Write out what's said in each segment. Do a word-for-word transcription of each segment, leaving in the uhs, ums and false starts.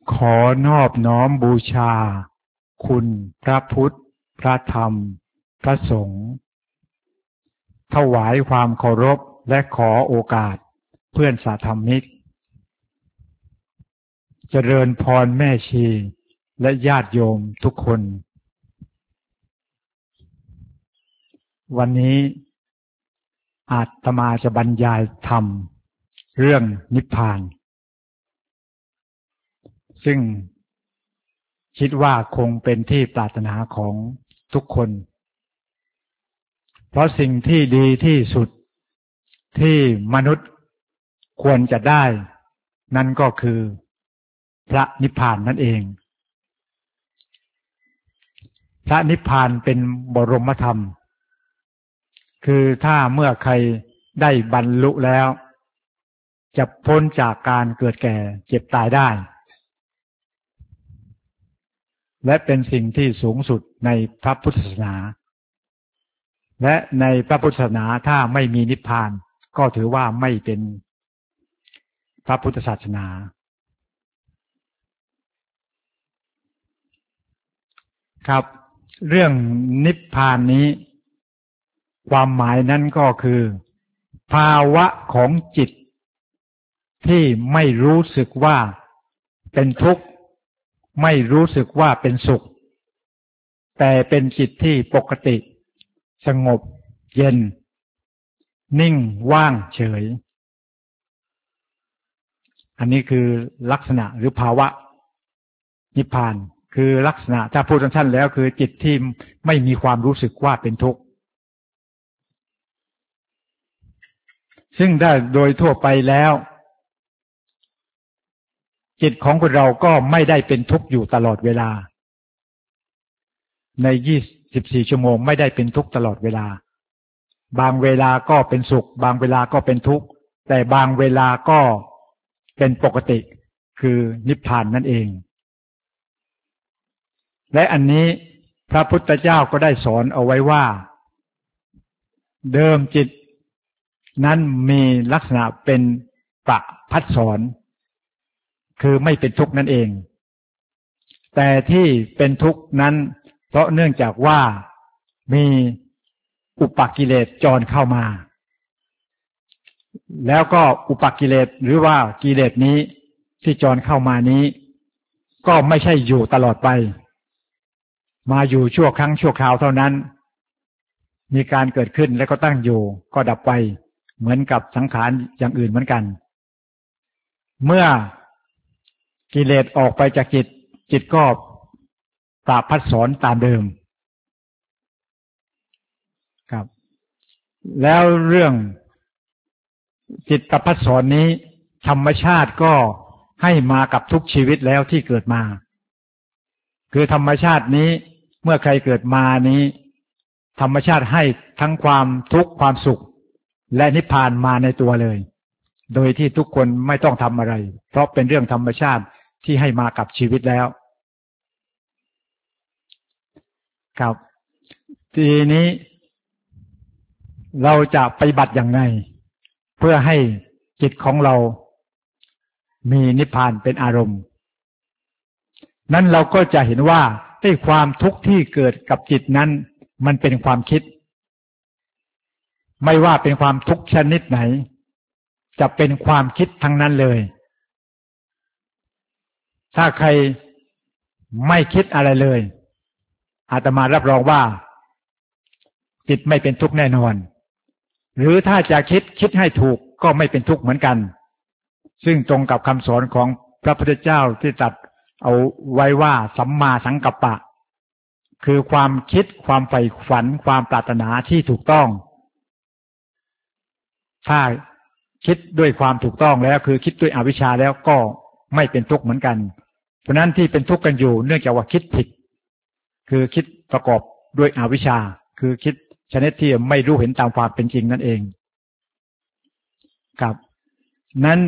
ขอนอบน้อมบูชาคุณพระพุทธพระธรรมพระสงฆ์ถวายความเคารพและขอโอกาสเพื่อนสาธมิกเจริญพรแม่ชีและญาติโยมทุกคนวันนี้อาตมาจะบรรยายธรรมเรื่องนิพพานซึ่งคิดว่าคงเป็นที่ปรารถนาของทุกคนเพราะสิ่งที่ดีที่สุดที่มนุษย์ควรจะได้นั่นก็คือพระนิพพานนั่นเองพระนิพพานเป็นบรมธรรมคือถ้าเมื่อใครได้บรรลุแล้วจะพ้นจากการเกิดแก่เจ็บตายได้และเป็นสิ่งที่สูงสุดในพระพุทธศาสนาและในพระพุทธศาสนาถ้าไม่มีนิพพานก็ถือว่าไม่เป็นพระพุทธศาสนาครับเรื่องนิพพานนี้ความหมายนั้นก็คือภาวะของจิตที่ไม่รู้สึกว่าเป็นทุกข์ไม่รู้สึกว่าเป็นสุขแต่เป็นจิตที่ปกติสงบเย็นนิ่งว่างเฉยอันนี้คือลักษณะหรือภาวะนิพพานคือลักษณะถ้าพูดสั้นๆแล้วคือจิตที่ไม่มีความรู้สึกว่าเป็นทุกข์ซึ่งได้โดยทั่วไปแล้วจิตของคนเราก็ไม่ได้เป็นทุกข์อยู่ตลอดเวลาในยี่สิบสี่ชั่วโมงไม่ได้เป็นทุกข์ตลอดเวลาบางเวลาก็เป็นสุขบางเวลาก็เป็นทุกข์แต่บางเวลาก็เป็นปกติคือนิพพานนั่นเองและอันนี้พระพุทธเจ้าก็ได้สอนเอาไว้ว่าเดิมจิตนั้นมีลักษณะเป็นประภัสสรคือไม่เป็นทุกข์นั่นเองแต่ที่เป็นทุกข์นั้นเพราะเนื่องจากว่ามีอุปกิเลสจรเข้ามาแล้วก็อุปกิเลสหรือว่ากิเลสนี้ที่จรเข้ามานี้ก็ไม่ใช่อยู่ตลอดไปมาอยู่ชั่วครั้งชั่วคราวเท่านั้นมีการเกิดขึ้นแล้วก็ตั้งอยู่ก็ดับไปเหมือนกับสังขารอย่างอื่นเหมือนกันเมื่อกิเลสออกไปจากจิตจิตก็ปราภัสสรตามเดิมครับแล้วเรื่องจิตประภัสสรนี้ธรรมชาติก็ให้มากับทุกชีวิตแล้วที่เกิดมาคือธรรมชาตินี้เมื่อใครเกิดมานี้ธรรมชาติให้ทั้งความทุกข์ความสุขและนิพพานมาในตัวเลยโดยที่ทุกคนไม่ต้องทำอะไรเพราะเป็นเรื่องธรรมชาติที่ให้มากับชีวิตแล้วครับทีนี้เราจะปฏิบัติอย่างไรเพื่อให้จิตของเรามีนิพพานเป็นอารมณ์นั้นเราก็จะเห็นว่าไอ้ความทุกข์ที่เกิดกับจิตนั้นมันเป็นความคิดไม่ว่าเป็นความทุกข์ชนิดไหนจะเป็นความคิดทั้งนั้นเลยถ้าใครไม่คิดอะไรเลยอาตมารับรองว่าจิตไม่เป็นทุกข์แน่นอนหรือถ้าจะคิดคิดให้ถูกก็ไม่เป็นทุกข์เหมือนกันซึ่งตรงกับคำสอนของพระพุทธเจ้าที่ตรัสเอาไว้ว่าสัมมาสังกัปปะคือความคิดความใฝ่ฝันความปรารถนาที่ถูกต้องถ้าคิดด้วยความถูกต้องแล้วคือคิดด้วยอวิชชาแล้วก็ไม่เป็นทุกข์เหมือนกันเพราะนั้นที่เป็นทุกข์กันอยู่เนื่องจากว่าคิดผิดคือคิดประกอบด้วยอวิชชาคือคิดชนิดที่ไม่รู้เห็นตามความเป็นจริงนั่นเองครับนั้น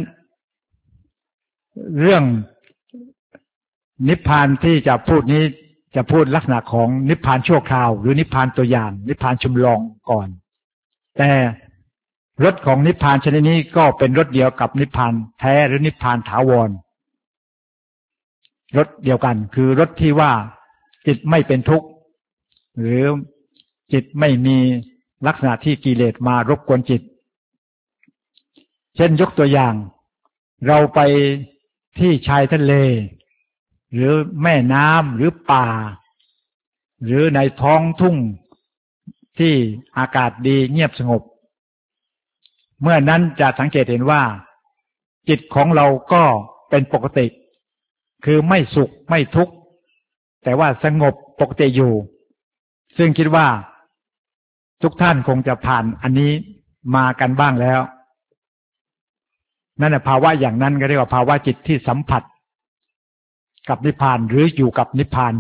เรื่องนิพพานที่จะพูดนี้จะพูดลักษณะของนิพพานชั่วคราวหรือนิพพานตัวอย่างนิพพานชุมลองก่อนแต่รสของนิพพานชนิดนี้ก็เป็นรสเดียวกับนิพพานแท้หรือนิพพานถาวรรสเดียวกันคือรสที่ว่าจิตไม่เป็นทุกข์หรือจิตไม่มีลักษณะที่กิเลสมารบกวนจิตเช่นยกตัวอย่างเราไปที่ชายทะเลหรือแม่น้ำหรือป่าหรือในท้องทุ่งที่อากาศดีเงียบสงบเมื่อนั้นจะสังเกตเห็นว่าจิตของเราก็เป็นปกติคือไม่สุขไม่ทุกข์แต่ว่าสงบปกติอยู่ซึ่งคิดว่าทุกท่านคงจะผ่านอันนี้มากันบ้างแล้วนั่นแหละภาวะอย่างนั้นก็เรียกว่าภาวะจิตที่สัมผัสกับนิพพานหรืออยู่กับนิพพาน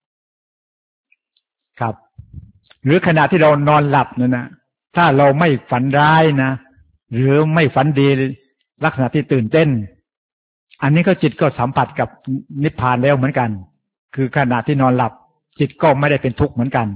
ครับหรือขณะที่เรานอนหลับนั่นนะถ้าเราไม่ฝันร้ายนะหรือไม่ฝันดีลักษณะที่ตื่นเต้นอันนี้ก็จิตก็สัมผัสกับนิพพานแล้วเหมือนกันคือขณะที่นอนหลับจิตก็ไม่ได้เป็นทุกข์เหมือนกัน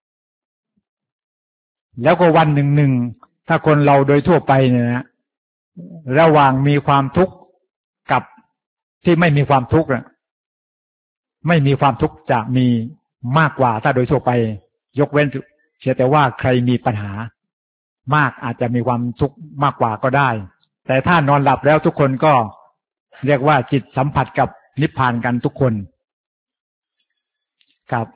แล้วก็วันหนึ่งหนึ่งถ้าคนเราโดยทั่วไปเนี่ยนะระหว่างมีความทุกข์กับที่ไม่มีความทุกข์นะไม่มีความทุกข์จะมีมากกว่าถ้าโดยทั่วไปยกเว้นเสียแต่ว่าใครมีปัญหามากอาจจะมีความทุกข์มากกว่าก็ได้แต่ถ้านอนหลับแล้วทุกคนก็เรียกว่าจิตสัมผัสกับนิพพานกันทุกคนครับ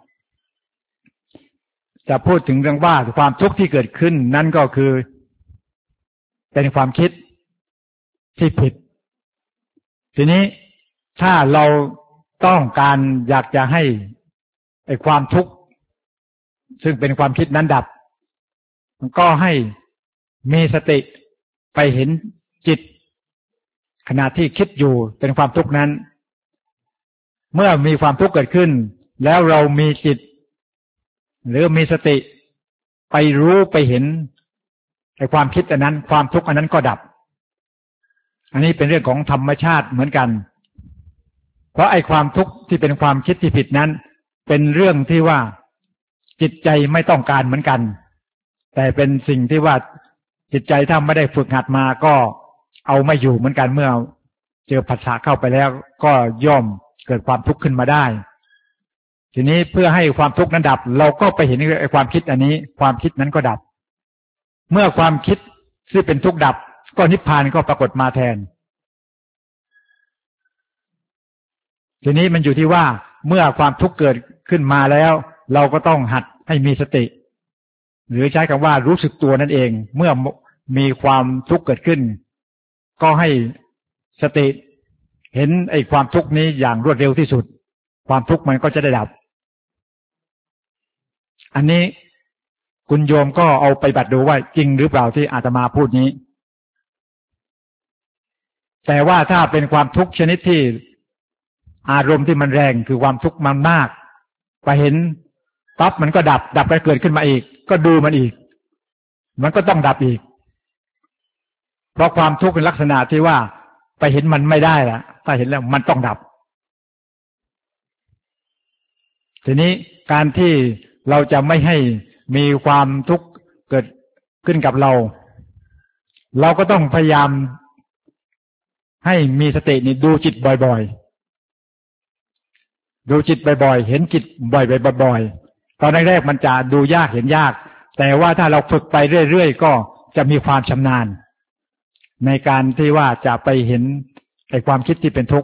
จะพูดถึงเรื่องว่าความทุกข์ที่เกิดขึ้นนั่นก็คือเป็นความคิดที่ผิดทีนี้ถ้าเราต้องการอยากจะให้ไอ้ความทุกข์ซึ่งเป็นความคิดนั้นดับก็ให้มีสติไปเห็นจิตขณะที่คิดอยู่เป็นความทุกข์นั้นเมื่อมีความทุกข์เกิดขึ้นแล้วเรามีจิตหรือมีสติไปรู้ไปเห็นไอ้ความคิดอันนั้นความทุกข์อันนั้นก็ดับอันนี้เป็นเรื่องของธรรมชาติเหมือนกันเพราะไอ้ความทุกข์ที่เป็นความคิดที่ผิดนั้นเป็นเรื่องที่ว่าจิตใจไม่ต้องการเหมือนกันแต่เป็นสิ่งที่ว่าจิตใจถ้าไม่ได้ฝึกหัดมาก็เอาไม่อยู่เหมือนกันเมื่อเจอผัสสะเข้าไปแล้วก็ย่อมเกิดความทุกข์ขึ้นมาได้ทีนี้เพื่อให้ความทุกข์นั้นดับเราก็ไปเห็นไอ้ความคิดอันนี้ความคิดนั้นก็ดับเมื่อความคิดที่เป็นทุกข์ดับก็นิพพานก็ปรากฏมาแทนทีนี้มันอยู่ที่ว่าเมื่อความทุกข์เกิดขึ้นมาแล้วเราก็ต้องหัดให้มีสติหรือใช้คำว่ารู้สึกตัวนั่นเองเมื่อมีความทุกข์เกิดขึ้นก็ให้สติเห็นไอ้ความทุกข์นี้อย่างรวดเร็วที่สุดความทุกข์มันก็จะได้ดับอันนี้คุณโยมก็เอาไปบัดดูว่าจริงหรือเปล่าที่อาตมาพูดนี้แต่ว่าถ้าเป็นความทุกข์ชนิดที่อารมณ์ที่มันแรงคือความทุกข์มันมากไปเห็นปั๊บมันก็ดับดับไปเกิดขึ้นมาอีกก็ดูมันอีกมันก็ต้องดับอีกเพราะความทุกข์เป็นลักษณะที่ว่าไปเห็นมันไม่ได้ละถ้าเห็นแล้วมันต้องดับทีนี้การที่เราจะไม่ให้มีความทุกข์เกิดขึ้นกับเราเราก็ต้องพยายามให้มีสตินี่ดูจิตบ่อยๆดูจิตบ่อยๆเห็นจิตบ่อยๆตอนแรกๆมันจะดูยากเห็นยากแต่ว่าถ้าเราฝึกไปเรื่อยๆก็จะมีความชำนาญในการที่ว่าจะไปเห็นไอ้ความคิดที่เป็นทุกข์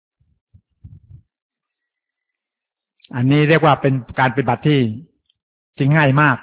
อันนี้เรียกว่าเป็นการปฏิบัติที่จริงง่ายมาก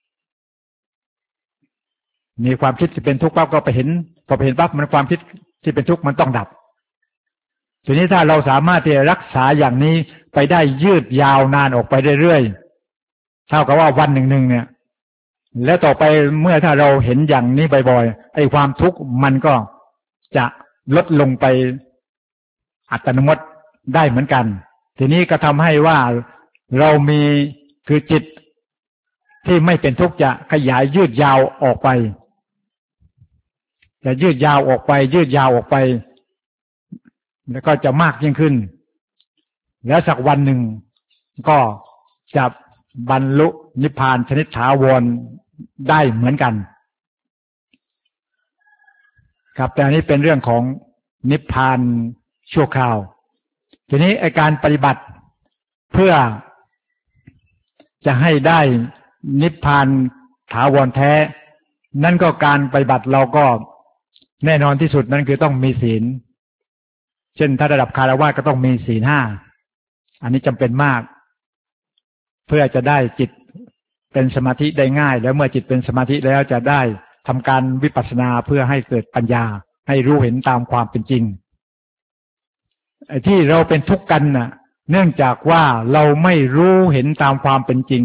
มีความคิดที่เป็นทุกข์ปั๊บก็ไปเห็นพอไปเห็นปั๊บมันความคิดที่เป็นทุกข์มันต้องดับทีนี้ถ้าเราสามารถที่จะรักษาอย่างนี้ไปได้ยืดยาวนานออกไปเรื่อยๆเท่ากับว่าวันหนึ่งๆเนี่ยแล้วต่อไปเมื่อถ้าเราเห็นอย่างนี้บ่อยๆไอ้ความทุกข์มันก็จะลดลงไปอัตโนมัติได้เหมือนกันทีนี้ก็ทำให้ว่าเรามีคือจิตที่ไม่เป็นทุกข์จะขยายยืดยาวออกไปจะยืดยาวออกไปยืดยาวออกไปแล้วก็จะมากยิ่งขึ้นแล้วสักวันหนึ่งก็จะบรรลุนิพพานชนิดถาวรได้เหมือนกันครับแต่อันนี้เป็นเรื่องของนิพพานชั่วคราวทีทีนี้ไอ้การปฏิบัติเพื่อจะให้ได้นิพพานถาวรแท้นั่นก็การปฏิบัติเราก็แน่นอนที่สุดนั่นคือต้องมีศีลเช่นถ้าระดับคฤหัสถ์ก็ต้องมีศีลห้าอันนี้จำเป็นมากเพื่อจะได้จิตเป็นสมาธิได้ง่ายแล้วเมื่อจิตเป็นสมาธิแล้วจะได้ทำการวิปัสสนาเพื่อให้เกิดปัญญาให้รู้เห็นตามความเป็นจริงไอ้ที่เราเป็นทุกข์กันน่ะเนื่องจากว่าเราไม่รู้เห็นตามความเป็นจริง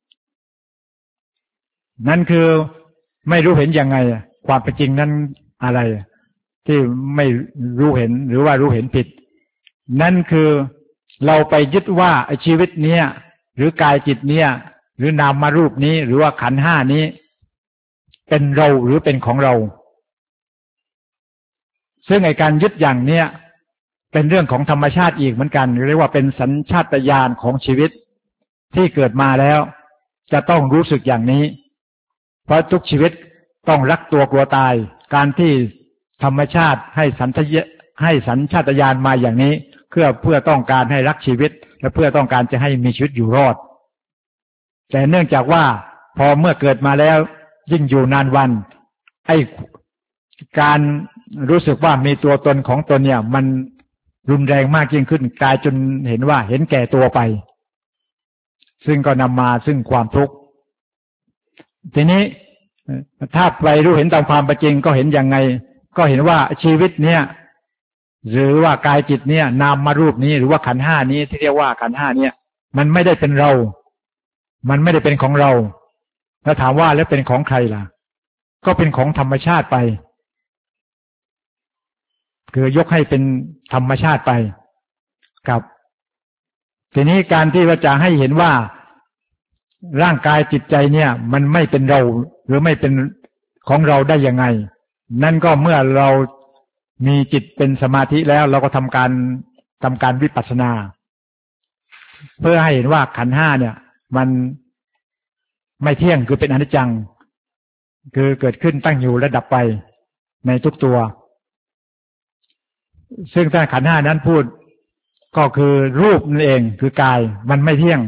นั่นคือไม่รู้เห็นยังไงความเป็นจริงนั้นอะไรที่ไม่รู้เห็นหรือว่ารู้เห็นผิดนั่นคือเราไปยึดว่าไอ้ชีวิตเนี้ยหรือกายจิตเนี้ยหรือนามรูปนี้หรือว่าขันธ์ห้านี้เป็นเราหรือเป็นของเราซึ่งไอ้การยึดอย่างเนี้ยเป็นเรื่องของธรรมชาติอีกเหมือนกันเรียกว่าเป็นสัญชาตญาณของชีวิตที่เกิดมาแล้วจะต้องรู้สึกอย่างนี้เพราะทุกชีวิตต้องรักตัวกลัวตายการที่ธรรมชาติให้สัญชาตให้สัญชาตญาณมาอย่างนี้เพื่อเพื่อต้องการให้รักชีวิตและเพื่อต้องการจะให้มีชีวิตอยู่รอดแต่เนื่องจากว่าพอเมื่อเกิดมาแล้วยิ่งอยู่นานวันไอ้การรู้สึกว่ามีตัวตนของตนเนี่ยมันรุนแรงมากยิ่งขึ้นกลายจนเห็นว่าเห็นแก่ตัวไปซึ่งก็นำมาซึ่งความทุกข์ทีนี้ถ้าไปรู้เห็นตามความเป็นจริงก็เห็นยังไงก็เห็นว่าชีวิตเนี่ยหรือว่ากายจิตเนี่ยนามมารูปนี้หรือว่าขันธ์ห้านี้ที่เรียกว่าขันธ์ห้าเนี่ยมันไม่ได้เป็นเรามันไม่ได้เป็นของเราแล้วถามว่าแล้วเป็นของใครล่ะก็เป็นของธรรมชาติไปคือยกให้เป็นธรรมชาติไปครับทีนี้การที่ว่าจะให้เห็นว่าร่างกายจิตใจเนี่ยมันไม่เป็นเราหรือไม่เป็นของเราได้ยังไงนั่นก็เมื่อเรามีจิตเป็นสมาธิแล้วเราก็ทำการทำการวิปัสสนาเพื่อให้เห็นว่าขันธ์ห้าเนี่ยมันไม่เที่ยงคือเป็นอนิจจังคือเกิดขึ้นตั้งอยู่และดับไปในทุกตัวซึ่งถ้าขันธ์ห้านั้นพูดก็คือรูปนั่นเองคือกายมันไม่เที่ยง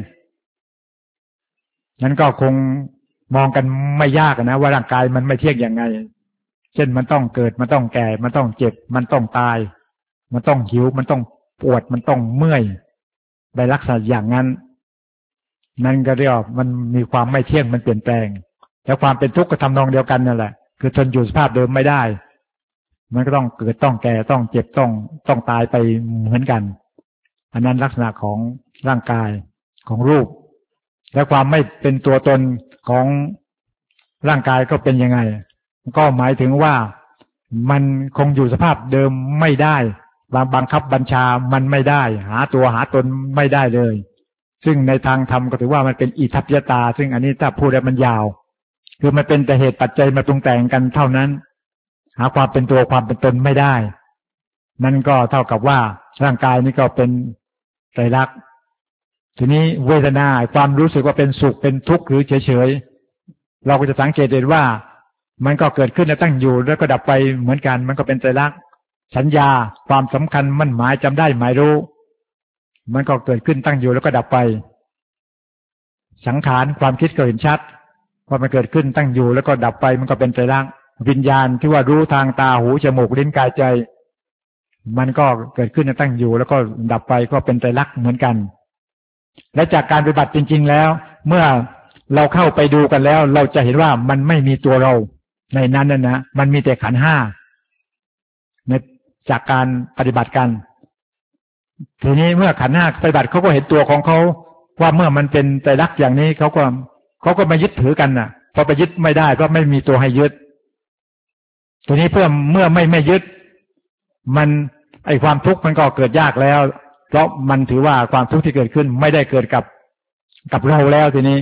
นั้นก็คงมองกันไม่ยากนะว่าร่างกายมันไม่เที่ยงอย่างไงเช่นมันต้องเกิดมันต้องแก่มันต้องเจ็บมันต้องตายมันต้องหิวมันต้องปวดมันต้องเมื่อยในลักษณะอย่างนั้นนั่นก็เรียกว่ามันมีความไม่เที่ยงมันเปลี่ยนแปลงแล้วความเป็นทุกข์ก็ทำนองเดียวกันนั่นแหละคือทนอยู่สภาพเดิมไม่ได้มันก็ต้องเกิดต้องแก่ต้องเจ็บต้องต้องตายไปเหมือนกันอันนั้นลักษณะของร่างกายของรูปและความไม่เป็นตัวตนของร่างกายก็เป็นยังไงก็หมายถึงว่ามันคงอยู่สภาพเดิมไม่ได้บังคับบัญชามันไม่ได้หาตัวหาตนไม่ได้เลยซึ่งในทางธรรมก็ถือว่ามันเป็นอิทัปปยตาซึ่งอันนี้ถ้าพูดแล้วมันยาวคือมันเป็นแต่เหตุปัจจัยมาปรุงแต่งกันเท่านั้นหาความเป็นตัวความเป็นตนไม่ได้นั่นก็เท่ากับว่าร่างกายนี้ก็เป็นไตรลักษณ์ทีนี้เวทนาความรู้สึกว่าเป็นสุขเป็นทุกข์หรือเฉยๆเราก็จะสังเกตเห็นว่ามันก็เกิดขึ้นแล้วตั้งอยู่แล้วก็ดับไปเหมือนกันมันก็เป็นไตรลักษณ์สัญญาความสำคัญมั่นหมายจำได้หมายรู้มันก็เกิดขึ้นตั้งอยู่แล้วก็ดับไปสังขารความคิดก็เห็นชัดว่ามันเกิดขึ้นตั้งอยู่แล้วก็ดับไปมันก็เป็นไตรลักษณ์วิญญาณที่ว่ารู้ทางตาหูจมูกลิ้นกายใจมันก็เกิดขึ้นตั้งอยู่แล้วก็ดับไปก็เป็นไตรลักษณ์เหมือนกันและจากการปฏิบัติจริงๆแล้วเมื่อเราเข้าไปดูกันแล้วเราจะเห็นว่ามันไม่มีตัวเราในนั้นนะนะมันมีแต่ขันธ์ห้าในจากการปฏิบัติกันทีนี้เมื่อขันธ์ห้าปฏิบัติเขาก็เห็นตัวของเขาว่าเมื่อมันเป็นไตรลักษณ์อย่างนี้เขาก็เขาก็มายึดถือกันน่ะพอไปยึดไม่ได้ก็ไม่มีตัวให้ยึดทีนี้เพื่อเมื่อไม่ไม่ยึดมันไอความทุกข์มันก็เกิดยากแล้วเพราะมันถือว่าความทุกข์ที่เกิดขึ้นไม่ได้เกิดกับกับเราแล้วทีนี้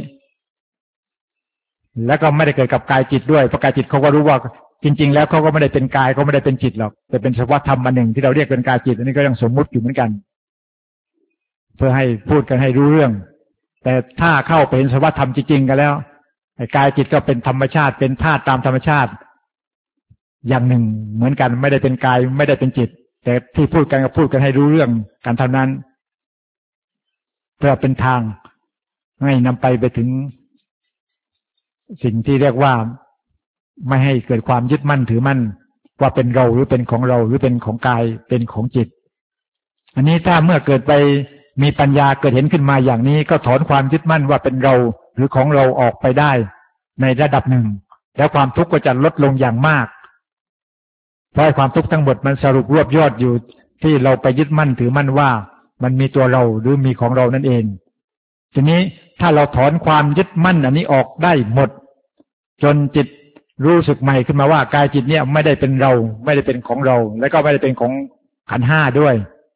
แล้วก็ไม่ได้เกิดกับกายจิตด้วยเพราะกายจิตเขาก็รู้ว่าจริงๆแล้วเขาก็ไม่ได้เป็นกายเขาไม่ได้เป็นจิตหรอกแต่เป็นสภาวะธรรมอันหนึ่งที่เราเรียกเป็นกายจิตอันนี้ก็ยังสมมุติอยู่เหมือนกันเพื่อให้พูดกันให้รู้เรื่องแต่ถ้าเข้าไปเห็นสภาวะธรรมจริงๆกันแล้วไอ้กายจิตก็เป็นธรรมชาติเป็นธาตุตามธรรมชาติอย่างหนึ่งเหมือนกันไม่ได้เป็นกายไม่ได้เป็นจิตแต่ที่พูดกันก็พูดกันให้รู้เรื่องกันเท่านั้นเพื่อเป็นทางให้นำไปไปถึงสิ่งที่เรียกว่าไม่ให้เกิดความยึดมั่นถือมั่นว่าเป็นเราหรือเป็นของเราหรือเป็นของกายเป็นของจิตอันนี้ถ้าเมื่อเกิดไปมีปัญญาเกิดเห็นขึ้นมาอย่างนี้ก็ถอนความยึดมั่นว่าเป็นเราหรือของเราออกไปได้ในระดับหนึ่งแล้วความทุกข์ก็จะลดลงอย่างมากเพราะความทุกข์ทั้งหมดมันสรุปรวบยอดอยู่ที่เราไปยึดมั่นถือมั่นว่ามันมีตัวเราหรือมีของเรานั่นเองทีนี้ถ้าเราถอนความยึดมั่นอันนี้ออกได้หมดจนจิตรู้สึกใหม่ขึ้นมาว่ากายจิตเนี่ยไม่ได้เป็นเราไม่ได้เป็นของเราและก็ไม่ได้เป็นของขันธ์ห้าด้วย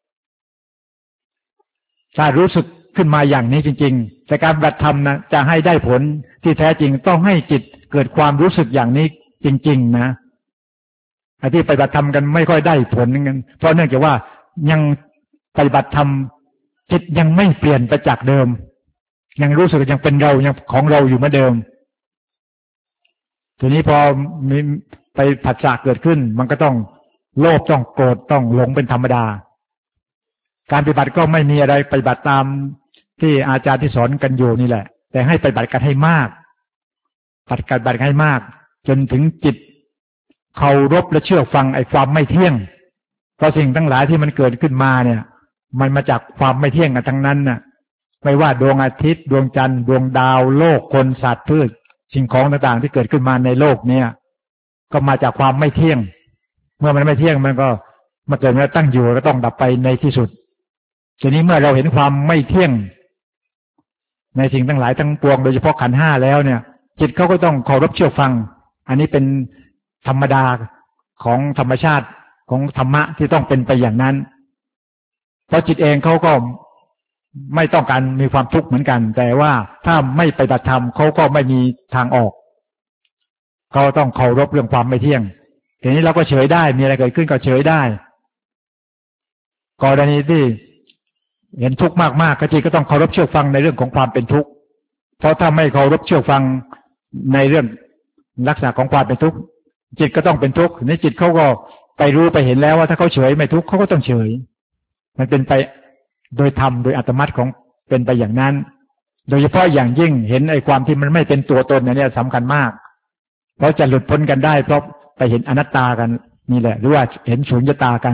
ถ้ารู้สึกขึ้นมาอย่างนี้จริงๆแต่การปฏิบัติธรรมนะจะให้ได้ผลที่แท้จริงต้องให้จิตเกิดความรู้สึกอย่างนี้จริงๆนะไอ้ที่ปฏิบัติธรรมกันไม่ค่อยได้ผลกันเพราะเนื่องจากว่ายังปฏิบัติธรรมจิตยังไม่เปลี่ยนไปจากเดิมยังรู้สึกยังเป็นเรายังของเราอยู่เหมือนเดิมทีนี้พอมีไปผัสสะเกิดขึ้นมันก็ต้องโลภต้องโกรธต้องหลงเป็นธรรมดาการปฏิบัติก็ไม่มีอะไรปฏิบัติตามที่อาจารย์ที่สอนกันอยู่นี่แหละแต่ให้ปฏิบัติกันให้มากปฏิบัติกันให้มากจนถึงจิตเคารพและเชื่อฟังไอ้ความไม่เที่ยงเพราะสิ่งทั้งหลายที่มันเกิดขึ้นมาเนี่ยมันมาจากความไม่เที่ยงกันทั้งนั้นน่ะไม่ว่าดวงอาทิตย์ดวงจันทร์ดวงดาวโลกคนสัตว์พืชสิ่งของต่างๆที่เกิดขึ้นมาในโลกเนี่ยก็มาจากความไม่เที่ยงเมื่อมันไม่เที่ยงมันก็มาเกิดมาตั้งอยู่ก็ต้องดับไปในที่สุดทีนี้เมื่อเราเห็นความไม่เที่ยงในสิ่งทั้งหลายทั้งปวงโดยเฉพาะขันธ์ห้าแล้วเนี่ยจิตเขาก็ต้องเคารพเชื่อฟังอันนี้เป็นธรรมดาของธรรมชาติของธรรมะที่ต้องเป็นไปอย่างนั้นเพราะจิตเองเขาก็ไม่ต้องการมีความทุกข์เหมือนกันแต่ว่าถ้าไม่ปฏิบัติธรรมเขาก็ไม่มีทางออกเขาต้องเคารพเรื่องความไม่เที่ยงทีนี้เราก็เฉยได้มีอะไรเกิดขึ้นก็เฉยได้กรณีที่เห็นทุกข์มากๆก็จิตก็ต้องเคารพเชื่อฟังในเรื่องของความเป็นทุกข์เพราะถ้าไม่เคารพเชื่อฟังในเรื่องลักษณะของความเป็นทุกข์จิตก็ต้องเป็นทุกข์ในจิตเขาก็ไปรู้ไปเห็นแล้วว่าถ้าเขาเฉยไม่ทุกข์เขาก็ต้องเฉยมันเป็นไปโดยธรรมโดยอัตมัติของเป็นไปอย่างนั้นโดยเฉพาะอย่างยิ่งเห็นไอ้ความที่มันไม่เป็นตัวตนเนี่ยสำคัญมากเพราะจะหลุดพ้นกันได้เพราะไปเห็นอนัตตากันนี่แหละหรือว่าเห็นสุญญตากัน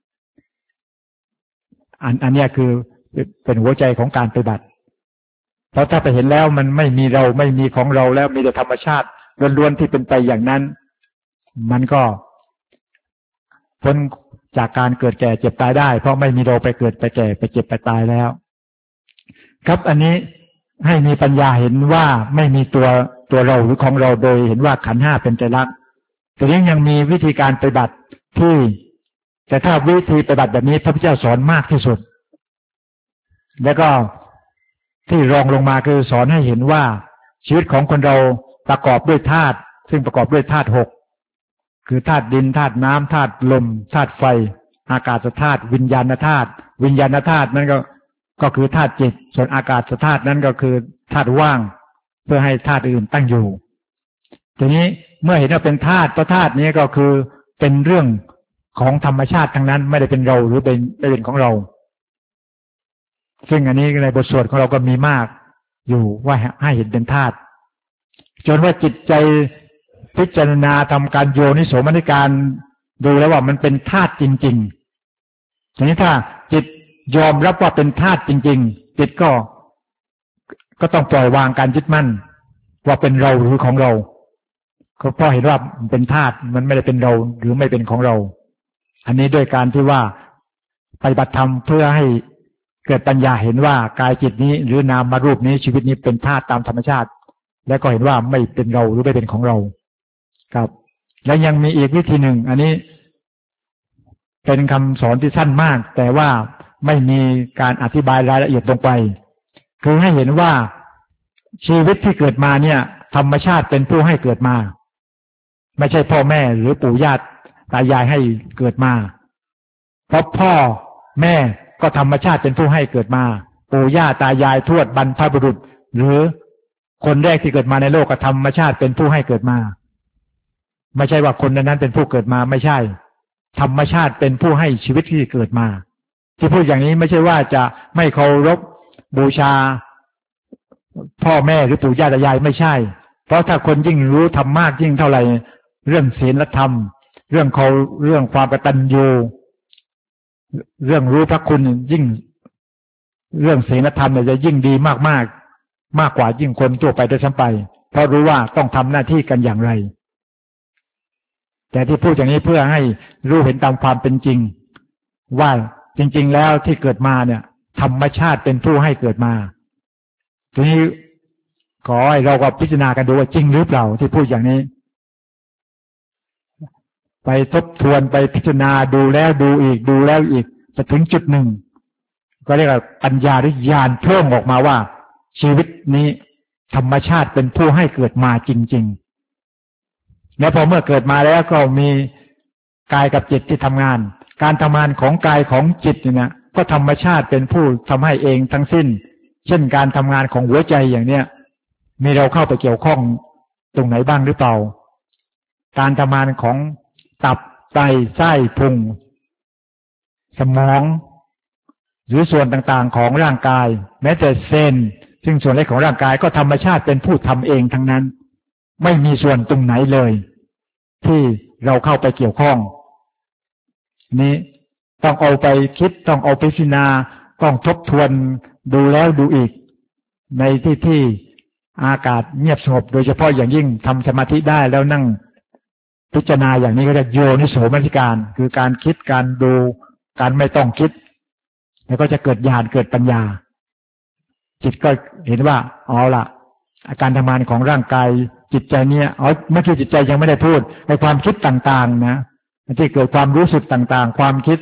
อันอันนี้คือเป็นหัวใจของการปฏิบัติเพราะถ้าไปเห็นแล้วมันไม่มีเราไม่มีของเราแล้วมีแต่ธรรมชาติล้วนๆที่เป็นไปอย่างนั้นมันก็พ้นจากการเกิดแก่เจ็บตายได้เพราะไม่มีเราไปเกิดไปแก่ไปเจ็บไปตายแล้วครับอันนี้ให้มีปัญญาเห็นว่าไม่มีตัวตัวเราหรือของเราโดยเห็นว่าขันธ์ห้าเป็นไตรลักษณ์แต่ยังยังมีวิธีการปฏิบัติที่แต่ถ้าวิธีปฏิบัติแบบนี้พระพุทธเจ้าสอนมากที่สุดแล้วก็ที่รองลงมาคือสอนให้เห็นว่าชีวิตของคนเราประกอบด้วยธาตุซึ่งประกอบด้วยธาตุหกคือธาตุดินธาตุน้ำธาตุลมธาตุไฟอากาศธาตุวิญญาณธาตุวิญญาณธาตุนั้นก็ก็คือธาตุจิตส่วนอากาศธาตุนั้นก็คือธาตุว่างเพื่อให้ธาตุอื่นตั้งอยู่ทีนี้เมื่อเห็นว่าเป็นธาตุเพราะธาตุนี้ก็คือเป็นเรื่องของธรรมชาติทั้งนั้นไม่ได้เป็นเราหรือเป็นไม่เป็นของเราซึ่งอันนี้ในบทสวดของเราก็มีมากอยู่ว่าให้เห็นเป็นธาตุจนว่าจิตใจพิจารณาทำการโยนิโสมนสิการดูแล้วว่ามันเป็นธาตุจริงๆทีนี้ถ้าจิตยอมรับว่าเป็นธาตุจริงๆจิตก็ก็ต้องปล่อยวางการยึดมั่นว่าเป็นเราหรือของเราก็เพราะเห็นว่ามันเป็นธาตุมันไม่ได้เป็นเราหรือไม่เป็นของเราอันนี้ด้วยการที่ว่าปฏิบัติธรรมเพื่อให้เกิดปัญญาเห็นว่ากายจิตนี้หรือนามรูปนี้ชีวิตนี้เป็นธาตุตามธรรมชาติและก็เห็นว่าไม่เป็นเราหรือไม่เป็นของเราครับและยังมีอีกวิธีหนึ่งอันนี้เป็นคำสอนที่สั้นมากแต่ว่าไม่มีการอธิบายรายละเอียดลงไปคือให้เห็นว่าชีวิตที่เกิดมาเนี่ยธรรมชาติเป็นผู้ให้เกิดมาไม่ใช่พ่อแม่หรือปู่ย่าตายายให้เกิดมาเพราะพ่อแม่ก็ธรรมชาติเป็นผู้ให้เกิดมาปู่ย่าตายายทวดบรรพบุรุษหรือคนแรกที่เกิดมาในโลกก็ธรรมชาติเป็นผู้ให้เกิดมาไม่ใช่ว่าคนนั้นเป็นผู้เกิดมาไม่ใช่ธรรมชาติเป็นผู้ให้ชีวิตที่เกิดมาที่พูดอย่างนี้ไม่ใช่ว่าจะไม่เคารพบูชาพ่อแม่หรือปู่ย่าตายายไม่ใช่เพราะถ้าคนยิ่งรู้ธรรมมากยิ่งเท่าไหร่เรื่องศีลธรรมเรื่องเขาเรื่องความกตัญญูเรื่องรู้พระคุณยิ่งเรื่องศีลธรรมเนี่ยจะยิ่งดีมากๆ ม, มากกว่ายิ่งคนทั่วไปโดยซ้ำไปเพราะรู้ว่าต้องทำหน้าที่กันอย่างไรแต่ที่พูดอย่างนี้เพื่อให้รู้เห็นตามความเป็นจริงว่าจริงๆแล้วที่เกิดมาเนี่ยธรรมชาติเป็นผู้ให้เกิดมาทีนี้ขอให้เราก็พิจารณากันดูว่าจริงหรือเปล่าที่พูดอย่างนี้ไปทบทวนไปพิจารณาดูแล้วดูอีกดูแล้วอีกจะถึงจุดหนึ่งก็เรียกว่าปัญญาหรือญาณเพิ่มออกมาว่าชีวิตนี้ธรรมชาติเป็นผู้ให้เกิดมาจริงๆและพอเมื่อเกิดมาแล้วก็มีกายกับจิตที่ทำงานการทำงานของกายของจิตเนี่ยนะก็ธรรมชาติเป็นผู้ทำให้เองทั้งสิ้นเช่นการทำงานของหัวใจอย่างเนี้ยมีเราเข้าไปเกี่ยวข้องตรงไหนบ้างหรือเปล่าการทำงานของตับไตไส้พุงสมองหรือส่วนต่างๆของร่างกายแม้แต่เซลล์ซึ่งส่วนเล็กของร่างกายก็ธรรมชาติเป็นผู้ทำเองทั้งนั้นไม่มีส่วนตรงไหนเลยที่เราเข้าไปเกี่ยวข้องนี้ต้องเอาไปคิดต้องเอาไปพิจารณาต้องทบทวนดูแล้วดูอีกในที่ที่อากาศเงียบสงบโดยเฉพาะอย่างยิ่งทำสมาธิได้แล้วนั่งพิจารณาอย่างนี้ก็เรียกโยนิโสมนสิการคือการคิดการดูการไม่ต้องคิดแล้วก็จะเกิดญาณเกิดปัญญาจิตก็เห็นว่าเอาล่ะอาการทำงานของร่างกายจิตใจเนี่ยอ๋อเมื่อกี้จิตใจยังไม่ได้พูดในความคิดต่างๆนะที่เกิดความรู้สึกต่างๆความคิด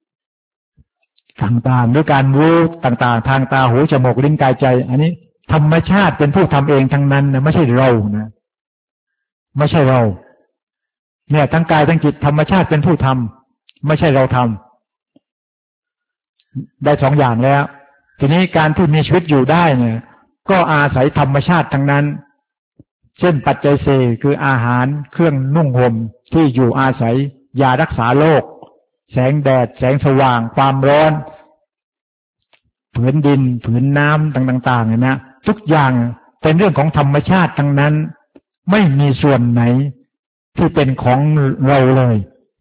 ต่างๆด้วยการรู้ต่างๆทางตาหูจมูกลิ้นกายใจอันนี้ธรรมชาติเป็นผู้ทำเองทั้งนั้นนะไม่ใช่เรานะไม่ใช่เราเนี่ยทั้งกายทั้งจิตธรรมชาติเป็นผู้ทำไม่ใช่เราทำได้สองอย่างแล้วทีนี้การที่มีชีวิตอยู่ได้เนี่ยก็อาศัยธรรมชาติทั้งนั้นเช่นปัจจัยสี่คืออาหารเครื่องนุ่งห่มที่อยู่อาศัยยารักษาโรคแสงแดดแสงสว่างความร้อนผืนดินผืนน้ำต่างๆเนี่ยนะทุกอย่างเป็นเรื่องของธรรมชาติทั้งนั้นไม่มีส่วนไหนที่เป็นของเราเลย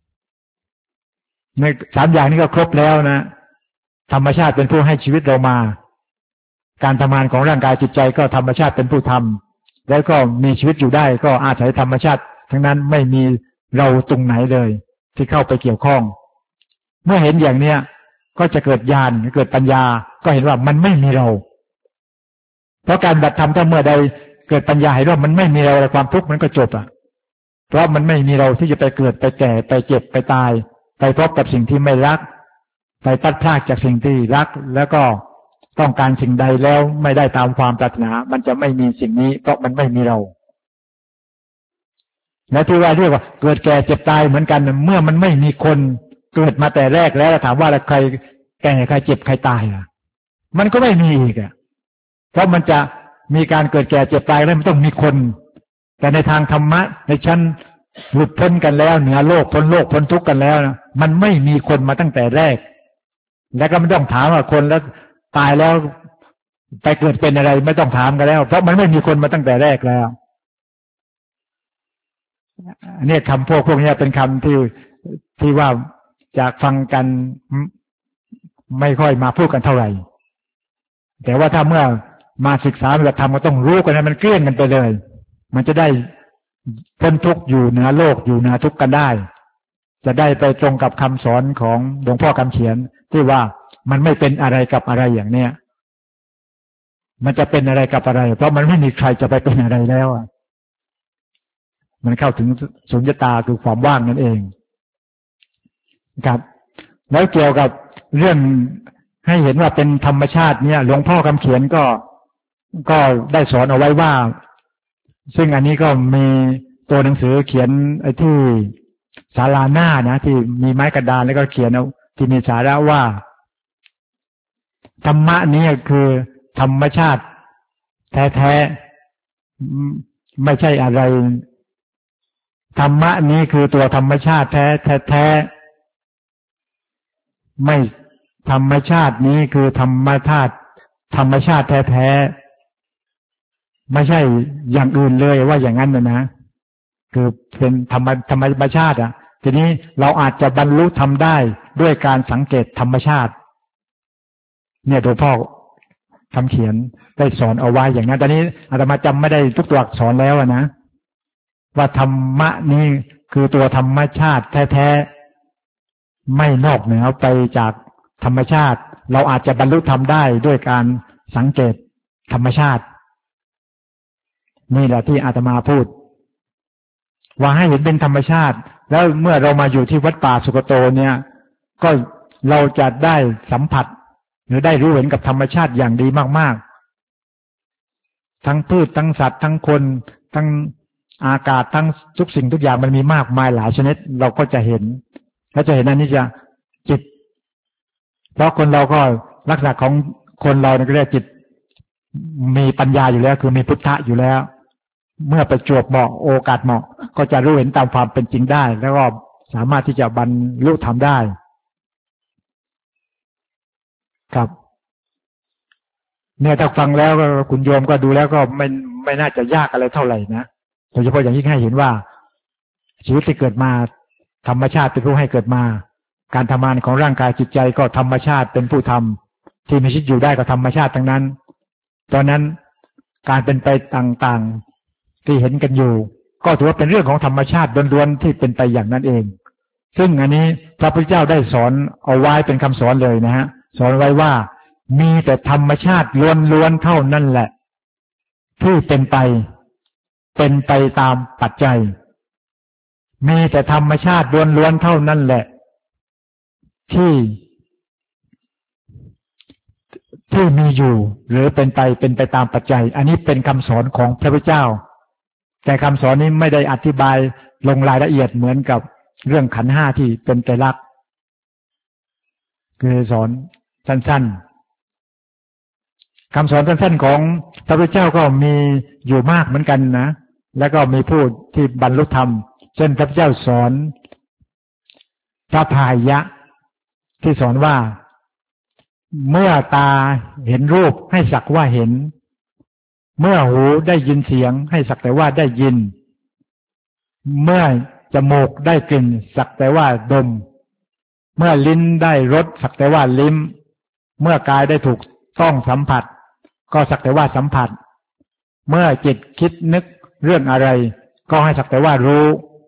ในสามอย่างนี้ก็ครบแล้วนะธรรมชาติเป็นผู้ให้ชีวิตเรามาการทำงานของร่างกายจิตใจก็ธรรมชาติเป็นผู้ทำแล้วก็มีชีวิตอยู่ได้ก็อาศัยธรรมชาติทั้งนั้นไม่มีเราตรงไหนเลยที่เข้าไปเกี่ยวข้องเมื่อเห็นอย่างเนี้ยก็จะเกิดญาณเกิดปัญญาก็เห็นว่ามันไม่มีเราเพราะการบัตรธรรมถ้าเมื่อใดเกิดปัญญาเห็นว่ามันไม่มีเราความทุกข์มันก็จบอ่ะเพราะมันไม่มีเราที่จะไปเกิดไปแก่ไปเจ็บไปตายไปพบกับสิ่งที่ไม่รักไปพัดพลากจากสิ่งที่รักแล้วก็ต้องการสิ่งใดแล้วไม่ได้ตามความปรารถนามันจะไม่มีสิ่งนี้เพราะมันไม่มีเราและที่ว่าเรียกว่าเกิดแก่เจ็บตายเหมือนกันเมื่อมันไม่มีคนเกิดมาแต่แรกแล้วถามว่าใครแก่ใครเจ็บใครตายอ่ะมันก็ไม่มีอีกอ่ะเพราะมันจะมีการเกิดแก่เจ็บตายแล้วมันต้องมีคนแต่ในทางธรรมะในชั้นหลุดพ้นกันแล้วเหนือโลกพ้นโลกพ้นทุกข์กันแล้วนะมันไม่มีคนมาตั้งแต่แรกแล้วก็ไม่ต้องถามว่าคนแล้วตายแล้วไปเกิดเป็นอะไรไม่ต้องถามกันแล้วเพราะมันไม่มีคนมาตั้งแต่แรกแล้วอันนี้คำพวกพวกนี้เป็นคำที่ที่ว่าจากฟังกันไม่ค่อยมาพูดกันเท่าไหร่แต่ว่าถ้าเมื่อมาศึกษาหลักธรรมก็ต้องรู้กันให้มันเกลี้ยงกันไปเลยมันจะได้พ้นทุกข์อยู่เหนือโลกอยู่เหนือทุกข์กันได้จะได้ไปตรงกับคำสอนของหลวงพ่อคำเขียนที่ว่ามันไม่เป็นอะไรกับอะไรอย่างเนี้ยมันจะเป็นอะไรกับอะไรเพราะมันไม่มีใครจะไปเป็นอะไรแล้วมันเข้าถึงสุญญตาคือความว่างนั่นเองครับแล้วเกี่ยวกับเรื่องให้เห็นว่าเป็นธรรมชาติเนี่ยหลวงพ่อคำเขียนก็ก็ได้สอนเอาไว้ว่าซึ่งอันนี้ก็มีตัวหนังสือเขียนไอ้ที่ศาลาหน้านะที่มีไม้กระดานแล้วก็เขียนเอาที่มีสาระว่าธรรมะนี้คือธรรมชาติแท้ๆไม่ใช่อะไรธรรมะนี้คือตัวธรรมชาติแท้แท้ๆไม่ธรรมชาตินี้คือธรรมชาติธรรมชาติแท้ๆไม่ใช่อย่างอื่นเลยว่าอย่างนั้นนะนะคือเป็นธรรมธรรมชาติอ่ะทีนี้เราอาจจะบรรลุทำได้ด้วยการสังเกตธรรมชาติเนี่ยหลวงพ่อคำเขียนได้สอนเอาไว้อย่างนั้นตอนนี้อาตมาจำไม่ได้ทุกตัวอักษรแล้วนะว่าธรรมะนี้คือตัวธรรมชาติแท้ๆไม่นอกเหนือไปจากธรรมชาติเราอาจจะบรรลุธรรมได้ด้วยการสังเกตธรรมชาตินี่แหละที่อาตมาพูดว่าให้เห็นเป็นธรรมชาติแล้วเมื่อเรามาอยู่ที่วัดป่าสุกโตเนี่ยก็เราจะได้สัมผัสหรือได้รู้เห็นกับธรรมชาติอย่างดีมากๆทั้งพืชทั้งสัตว์ทั้งคนทั้งอากาศทั้งทุกสิ่งทุกอย่างมันมีมากมายหลายชนิดเราก็จะเห็นแล้วจะเห็นอันนี้จะจิตเพราะคนเราก็ลักษณะของคนเราเนี่ยก็เรียกจิตมีปัญญาอยู่แล้วคือมีพุทธะอยู่แล้วเมื่อประจวบเหมาะโอกาสเหมาะก็จะรู้เห็นตามความเป็นจริงได้แล้วก็สามารถที่จะบรรลุธรรมได้ครับเนี่ยถ้าฟังแล้วคุณโยมก็ดูแล้วก็ไม่ไม่น่าจะยากอะไรเท่าไหร่นะโดยเฉพาะอย่างยิ่งให้เห็นว่าชีวิตที่เกิดมาธรรมชาติเป็นผู้ให้เกิดมาการทำงานของร่างกายจิตใจก็ธรรมชาติเป็นผู้ทำที่มีชีวิตอยู่ได้ก็ธรรมชาติทั้งนั้นตอนนั้นการเป็นไปต่างๆที่เห็นกันอยู่ก็ถือว่าเป็นเรื่องของธรรมชาติล้วนๆที่เป็นไปอย่างนั้นเองซึ่งอันนี้พระพุทธเจ้าได้สอนเอาไว้เป็นคำสอนเลยนะฮะสอนไว้ว่ามีแต่ธรรมชาติล้วนๆเท่านั้นแหละที่เป็นไปเป็นไปตามปัจจัยมีแต่ธรรมชาติล้วนๆเท่านั้นแหละที่ที่มีอยู่หรือเป็นไปเป็นไปตามปัจจัยอันนี้เป็นคำสอนของพระพุทธเจ้าแต่คำสอนนี้ไม่ได้อธิบายลงรายละเอียดเหมือนกับเรื่องขันธ์ห้าที่เป็นไตรลักษณ์คือสอนสั้นๆคำสอนสั้นๆของพระพุทธเจ้าก็มีอยู่มากเหมือนกันนะแล้วก็มีผู้ที่บรรลุธรรมเช่นพระพุทธเจ้าสอนพระพายะที่สอนว่าเมื่อตาเห็นรูปให้สักว่าเห็นเมื่อหูได้ยินเสียงให้สักแต่ว่าได้ยินเมื่อจมูกได้กลิ่นสักแต่ว่าดมเมื่อลิ้นได้รสสักแต่ว่าลิ้มเมื่อกายได้ถูกต้องสัมผัสก็สักแต่ว่าสัมผัสเมื่อจิตคิดนึกเรื่องอะไรก็ให้สักแต่ว่ารู้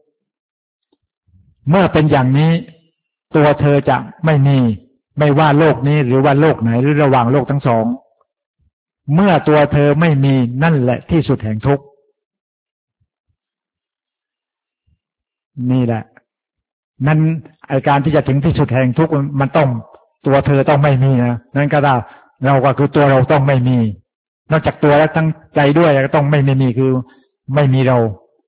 เมื่อเป็นอย่างนี้ตัวเธอจะไม่มีไม่ว่าโลกนี้หรือว่าโลกไหนหรือระหว่างโลกทั้งสองเมื่อตัวเธอไม่มีนั่นแหละที่สุดแห่งทุกข์นี่แหละนั้นไอการที่จะถึงที่สุดแห่งทุกข์มันต้องตัวเธอต้องไม่มีนะนั่นก็ได้เราก็คือตัวเราต้องไม่มีนอกจากตัวแล้วทั้งใจด้วยก็ต้องไม่ไม่มีคือไม่มีเรา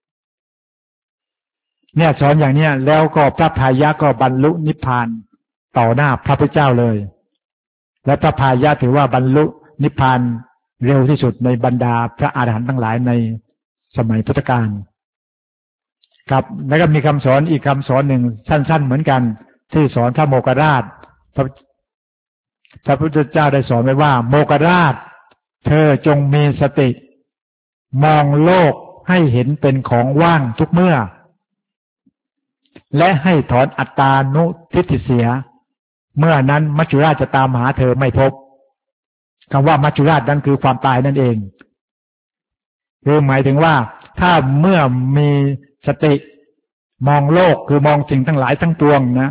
เนี่ยสอนอย่างเนี้ยแล้วก็พระพายะก็บรรลุนิพพานต่อหน้าพระพุทธเจ้าเลยและพระพายะถือว่าบรรลุนิพพานเร็วที่สุดในบรรดาพระอรหันต์ทั้งหลายในสมัยพุทธกาลครับแล้วก็มีคำสอนอีกคำสอนหนึ่งสั้นๆเหมือนกันที่สอนพระโมคคัลลาภพระพุทธเจ้าได้สอนไว้ว่าโมคคัลลาภเธอจงมีสติมองโลกให้เห็นเป็นของว่างทุกเมื่อและให้ถอนอัตตานุทิฏฐิเสียเมื่อนั้นมัจจุราชจะตามหาเธอไม่พบคำว่ามัจจุราชนั้นคือความตายนั่นเองคือหมายถึงว่าถ้าเมื่อมีสติมองโลกคือมองสิ่งทั้งหลายทั้งปวงนะ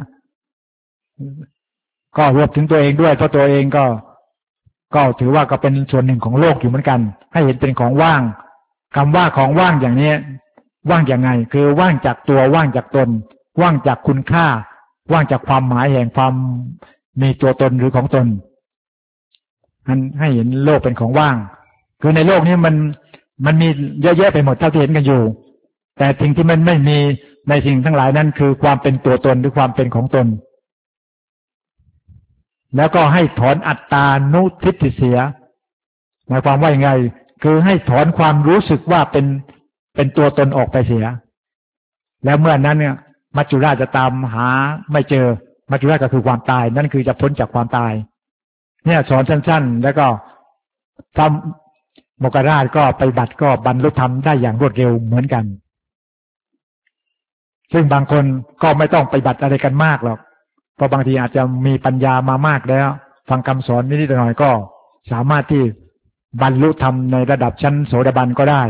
ก็รวมถึงตัวเองด้วยเพราะตัวเองก็ก็ถือว่าก็เป็นส่วนหนึ่งของโลกอยู่เหมือนกันให้เห็นเป็นของว่างคำว่าของว่างอย่างนี้ว่างอย่างไงคือว่างจากตัวว่างจากตนว่างจากคุณค่าว่างจากความหมายแห่งความมีตัวตนหรือของตนอันให้เห็นโลกเป็นของว่างคือในโลกนี้มันมันมีเยอะแยะไปหมดเท่าที่เห็นกันอยู่แต่สิ่งที่มันไม่มีในสิ่งทั้งหลายนั้นคือความเป็นตัวตนหรือความเป็นของตนแล้วก็ให้ถอนอัตตานุทิฏฐิเสียหมายความว่าอย่างไงคือให้ถอนความรู้สึกว่าเป็นเป็นตัวตนออกไปเสียแล้วเมื่อนั้นเนี่ยมัจจุราชจะตามหาไม่เจอมัจจุราชก็คือความตายนั่นคือจะพ้นจากความตายเนี่ยสอนสั้นๆแล้วก็พระโมคคัลลาชก็ไปบัติก็บรรลุธรรมได้อย่างรวดเร็วเหมือนกันซึ่งบางคนก็ไม่ต้องไปบัติอะไรกันมากหรอกเพราะบางทีอาจจะมีปัญญามามากแล้วฟังคำสอนนิดๆหน่อยๆก็สามารถที่บรรลุธรรมในระดับชั้นโสดาบันก็ได้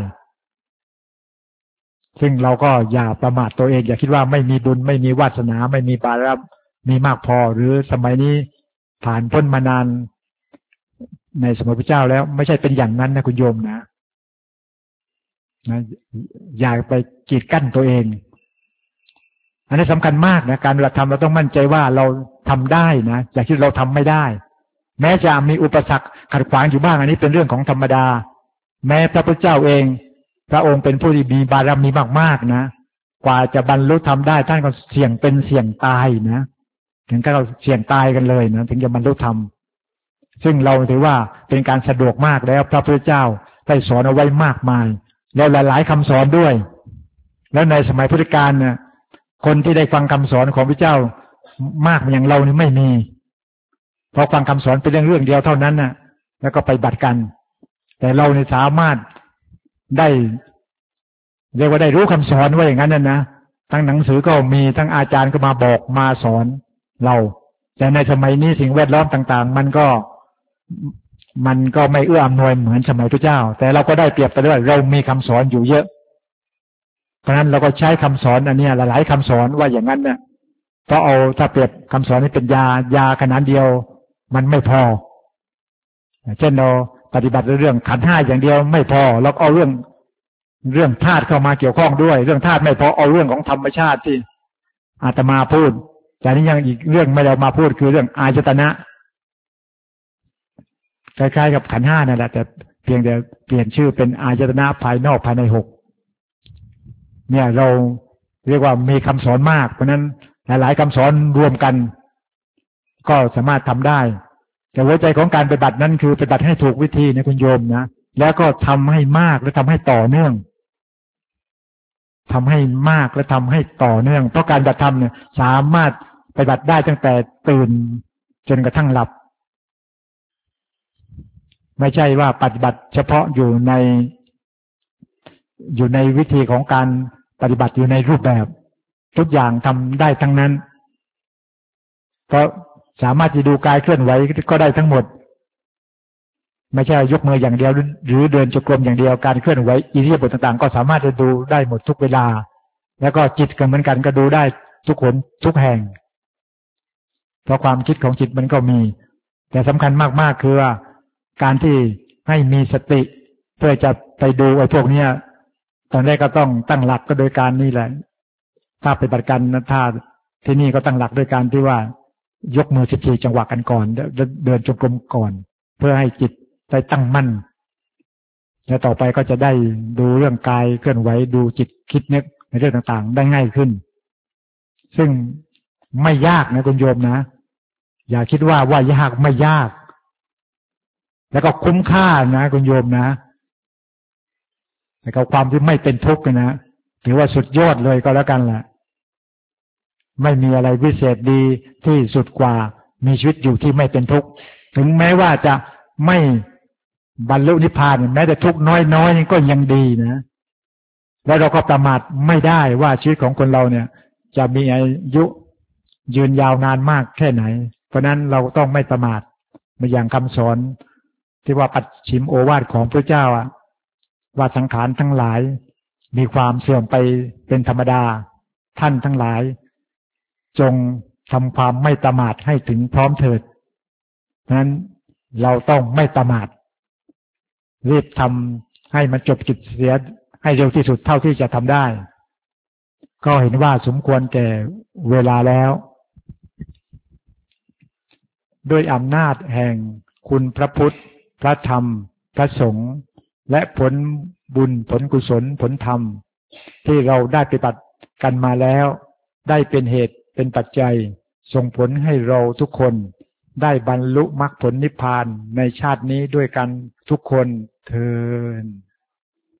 ซึ่งเราก็อย่าประมาทตัวเองอย่าคิดว่าไม่มีบุญไม่มีวาสนาไม่มีบารมีมากพอหรือสมัยนี้ผ่านพ้นมานานในสมัยพระเจ้าแล้วไม่ใช่เป็นอย่างนั้นนะคุณโยมนะนะอย่าไปกีดกั้นตัวเองอันนี้สำคัญมากนะการปฏิบัติธรรมเราต้องมั่นใจว่าเราทำได้นะอย่าคิดเราทำไม่ได้แม้จะมีอุปสรรคขัดขวางอยู่บ้างอันนี้เป็นเรื่องของธรรมดาแม้พระพุทธเจ้าเองพระองค์เป็นผู้ที่มีบารมีมากๆนะกว่าจะบรรลุธรรมได้ท่านก็เสี่ยงเป็นเสี่ยงตายนะถึงก็เสี่ยงตายกันเลยนะถึงจะบรรลุธรรมซึ่งเราถือว่าเป็นการสะดวกมากแล้วพระพุทธเจ้าได้สอนเอาไว้มากมายแล้วหลายๆคำสอนด้วยแล้วในสมัยพุทธกาลเนี่ยคนที่ได้ฟังคำสอนของพระเจ้ามากอย่างเรานี่ไม่มีเพราะฟังคำสอนเป็นเรื่องเรื่องเดียวเท่านั้นน่ะแล้วก็ไปบัติกันแต่เราเนี่ยสามารถได้เรียกว่าได้รู้คำสอนว่าอย่างนั้นน่ะนะทั้งหนังสือก็มีทั้งอาจารย์ก็มาบอกมาสอนเราแต่ในสมัยนี้สิ่งแวดล้อมต่างๆมันก็มันก็ไม่เอื้ออำนวยเหมือนสมัยพระเจ้าแต่เราก็ได้เปรียบไปด้วยเรามีคำสอนอยู่เยอะเพราะฉะนั้นเราก็ใช้คำสอนอันนี้หลายๆคำสอนว่าอย่างนั้นเนี่ยเพราะเอาถ้าเปรียบคำสอนนี้เป็นยายาขนาดเดียวมันไม่พอเช่นเราปฏิบัติเรื่องขันธ์ห้าอย่างเดียวไม่พอเราเอาเรื่องเรื่องธาตุเข้ามาเกี่ยวข้องด้วยเรื่องธาตุไม่พอเอาเรื่องของธรรมชาติที่อาตมาพูดแต่นี้ยังอีกเรื่องไม่ได้มาพูดคือเรื่องอายตนะคล้ายๆกับขันธ์ห้านั่นแหละแต่เพียงแต่เปลี่ยนชื่อเป็นอายตนะภายนอกภายในหกเนี่ยเราเรียกว่ามีคำสอนมากเพราะนั้นหลายๆคำสอนรวมกันก็สามารถทำได้แต่หัวใจของการปฏิบัตินั้นคือปฏิบัติให้ถูกวิธีนะคุณโยมนะแล้วก็ทำให้มากและทำให้ต่อเนื่องทำให้มากและทำให้ต่อเนื่องเพราะการปฏิบัติธรรมเนี่ยสามารถปฏิบัติได้ตั้งแต่ตื่นจนกระทั่งหลับไม่ใช่ว่าปฏิบัติเฉพาะอยู่ในอยู่ในวิธีของการปฏิบัติอยู่ในรูปแบบทุกอย่างทำได้ทั้งนั้นก็สามารถจะดูกายเคลื่อนไหวก็ได้ทั้งหมดไม่ใช่ยกมืออย่างเดียวหรือเดินจงกรมอย่างเดียวการเคลื่อนไหวอิริยาบถต่างๆก็สามารถจะดูได้หมดทุกเวลาแล้วก็จิตก็เหมือนกันก็ดูได้ทุกคนทุกแห่งเพราะความคิดของจิตมันก็มีแต่สำคัญมากๆคือว่าการที่ให้มีสติเพื่อจะไปดูไอ้พวกเนี้ยตอนแรกก็ต้องตั้งหลักก็โดยการนี่แหละถ้าปฏิบัติการถ้าที่นี่ก็ตั้งหลักโดยการที่ว่ายกมือสิบสี่จังหวะกันก่อนเดินจงกรมก่อนเพื่อให้จิตได้ตั้งมั่นแล้วต่อไปก็จะได้ดูเรื่องกายเคลื่อนไหวดูจิตคิดนึกในเรื่องต่างๆได้ง่ายขึ้นซึ่งไม่ยากนะคุณโยมนะอย่าคิดว่าว่ายากไม่ยากแล้วก็คุ้มค่านะคุณโยมนะแล้วก็ความที่ไม่เป็นทุกข์นะถือว่าสุดยอดเลยก็แล้วกันแหละไม่มีอะไรวิเศษดีที่สุดกว่ามีชีวิตอยู่ที่ไม่เป็นทุกข์ถึงแม้ว่าจะไม่บรรลุนิพพานแม้แต่ทุกข์น้อยๆก็ยังดีนะแล้วเราก็ประมาทไม่ได้ว่าชีวิตของคนเราเนี่ยจะมีอายุยืนยาวนานมากแค่ไหนเพราะนั้นเราต้องไม่ประมาทมาอย่างคำสอนที่ว่าปัจฉิมโอวาทของพระเจ้าอ่ะว่าสังขารทั้งหลายมีความเสื่อมไปเป็นธรรมดาท่านทั้งหลายจงทำความไม่ประมาทให้ถึงพร้อมเถิดเพราะนั้นเราต้องไม่ประมาทรีบทำให้มันจบกิจเสียให้เร็วที่สุดเท่าที่จะทำได้ก็เห็นว่าสมควรแก่เวลาแล้วด้วยอำนาจแห่งคุณพระพุทธพระธรรมพระสงฆ์และผลบุญผลกุศลผลธรรมที่เราได้ปฏิบัติกันมาแล้วได้เป็นเหตุเป็นปัจจัยส่งผลให้เราทุกคนได้บรรลุมรรคผลนิพพานในชาตินี้ด้วยกันทุกคนเทอญ